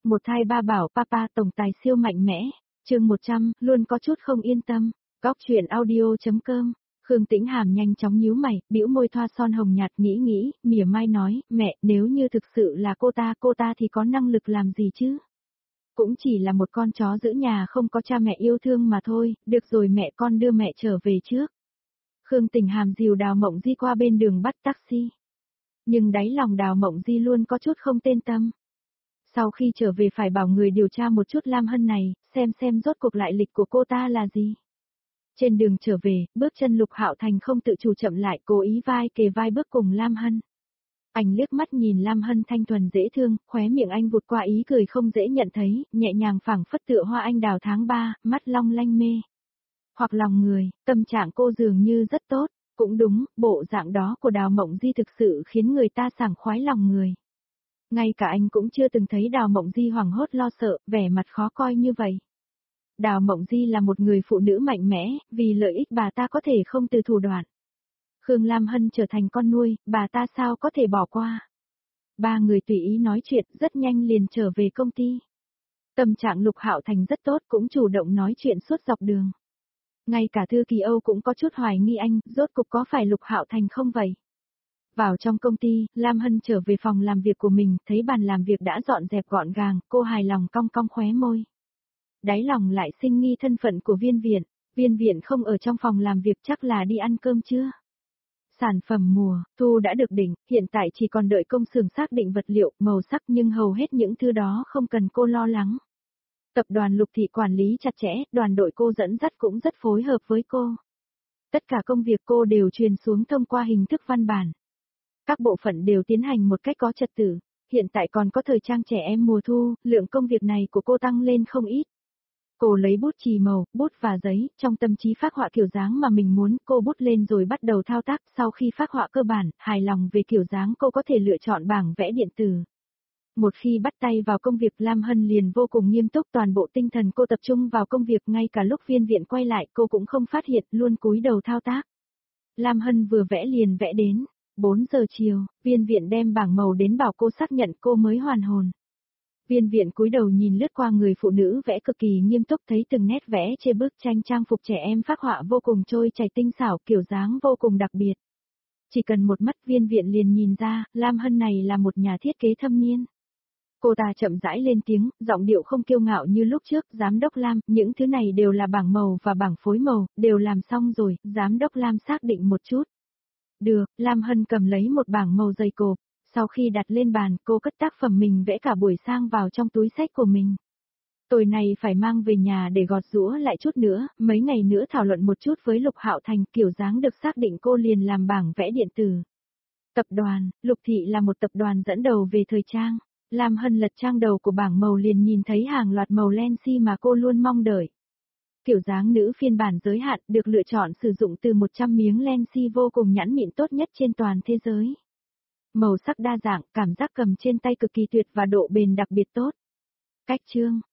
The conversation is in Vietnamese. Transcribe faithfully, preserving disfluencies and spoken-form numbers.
Một thai ba bảo papa tổng tài siêu mạnh mẽ, chương một trăm, luôn có chút không yên tâm, góc chuyện audio.com. Khương Tĩnh Hàm nhanh chóng nhíu mày, bĩu môi thoa son hồng nhạt nghĩ nghĩ, mỉa mai nói, mẹ, nếu như thực sự là cô ta, cô ta thì có năng lực làm gì chứ? Cũng chỉ là một con chó giữ nhà không có cha mẹ yêu thương mà thôi, được rồi mẹ con đưa mẹ trở về trước. Khương Tĩnh Hàm dìu Đào Mộng Di qua bên đường bắt taxi. Nhưng đáy lòng Đào Mộng Di luôn có chút không tên tâm. Sau khi trở về phải bảo người điều tra một chút Lam Hân này, xem xem rốt cuộc lại lịch của cô ta là gì. Trên đường trở về, bước chân Lục Hạo Thành không tự chủ chậm lại, cố ý vai kề vai bước cùng Lam Hân. Anh liếc mắt nhìn Lam Hân thanh thuần dễ thương, khóe miệng anh vụt qua ý cười không dễ nhận thấy, nhẹ nhàng phảng phất tựa hoa anh đào tháng ba, mắt long lanh mê. Hoặc lòng người, tâm trạng cô dường như rất tốt, cũng đúng, bộ dạng đó của Đào Mộng Di thực sự khiến người ta sảng khoái lòng người. Ngay cả anh cũng chưa từng thấy Đào Mộng Di hoảng hốt lo sợ, vẻ mặt khó coi như vậy. Đào Mộng Di là một người phụ nữ mạnh mẽ, vì lợi ích bà ta có thể không từ thủ đoạn. Khương Lam Hân trở thành con nuôi, bà ta sao có thể bỏ qua. Ba người tùy ý nói chuyện, rất nhanh liền trở về công ty. Tâm trạng Lục Hạo Thành rất tốt, cũng chủ động nói chuyện suốt dọc đường. Ngay cả Thư Kỳ Âu cũng có chút hoài nghi anh, rốt cục có phải Lục Hạo Thành không vậy? Vào trong công ty, Lam Hân trở về phòng làm việc của mình, thấy bàn làm việc đã dọn dẹp gọn gàng, cô hài lòng cong cong khóe môi. Đáy lòng lại sinh nghi thân phận của Viên Viện, Viên Viện không ở trong phòng làm việc chắc là đi ăn cơm chưa? Sản phẩm mùa, thu đã được định, hiện tại chỉ còn đợi công xưởng xác định vật liệu, màu sắc nhưng hầu hết những thứ đó không cần cô lo lắng. Tập đoàn Lục Thị quản lý chặt chẽ, đoàn đội cô dẫn dắt cũng rất phối hợp với cô. Tất cả công việc cô đều truyền xuống thông qua hình thức văn bản. Các bộ phận đều tiến hành một cách có trật tự, hiện tại còn có thời trang trẻ em mùa thu, lượng công việc này của cô tăng lên không ít. Cô lấy bút chì màu, bút và giấy, trong tâm trí phác họa kiểu dáng mà mình muốn, cô bút lên rồi bắt đầu thao tác, sau khi phác họa cơ bản, hài lòng về kiểu dáng cô có thể lựa chọn bảng vẽ điện tử. Một khi bắt tay vào công việc Lam Hân liền vô cùng nghiêm túc, toàn bộ tinh thần cô tập trung vào công việc, ngay cả lúc Viên Viện quay lại cô cũng không phát hiện, luôn cúi đầu thao tác. Lam Hân vừa vẽ liền vẽ đến. bốn giờ chiều, Viên Viện đem bảng màu đến bảo cô xác nhận, cô mới hoàn hồn. Viên Viện cúi đầu nhìn lướt qua người phụ nữ vẽ cực kỳ nghiêm túc, thấy từng nét vẽ trên bức tranh trang phục trẻ em phác họa vô cùng trôi chảy tinh xảo, kiểu dáng vô cùng đặc biệt. Chỉ cần một mắt Viên Viện liền nhìn ra, Lam Hân này là một nhà thiết kế thâm niên. Cô ta chậm rãi lên tiếng, giọng điệu không kiêu ngạo như lúc trước, giám đốc Lam, những thứ này đều là bảng màu và bảng phối màu, đều làm xong rồi, giám đốc Lam xác định một chút. Được, Lam Hân cầm lấy một bảng màu dày cộp, sau khi đặt lên bàn, cô cất tác phẩm mình vẽ cả buổi sang vào trong túi xách của mình. Tối nay phải mang về nhà để gọt giũa lại chút nữa, mấy ngày nữa thảo luận một chút với Lục Hạo Thành, kiểu dáng được xác định cô liền làm bảng vẽ điện tử. Tập đoàn, Lục Thị là một tập đoàn dẫn đầu về thời trang. Lam Hân lật trang đầu của bảng màu liền nhìn thấy hàng loạt màu lensi mà cô luôn mong đợi. Kiểu dáng nữ phiên bản giới hạn được lựa chọn sử dụng từ một trăm miếng lensi vô cùng nhẵn mịn tốt nhất trên toàn thế giới. Màu sắc đa dạng, cảm giác cầm trên tay cực kỳ tuyệt và độ bền đặc biệt tốt. Cách chương,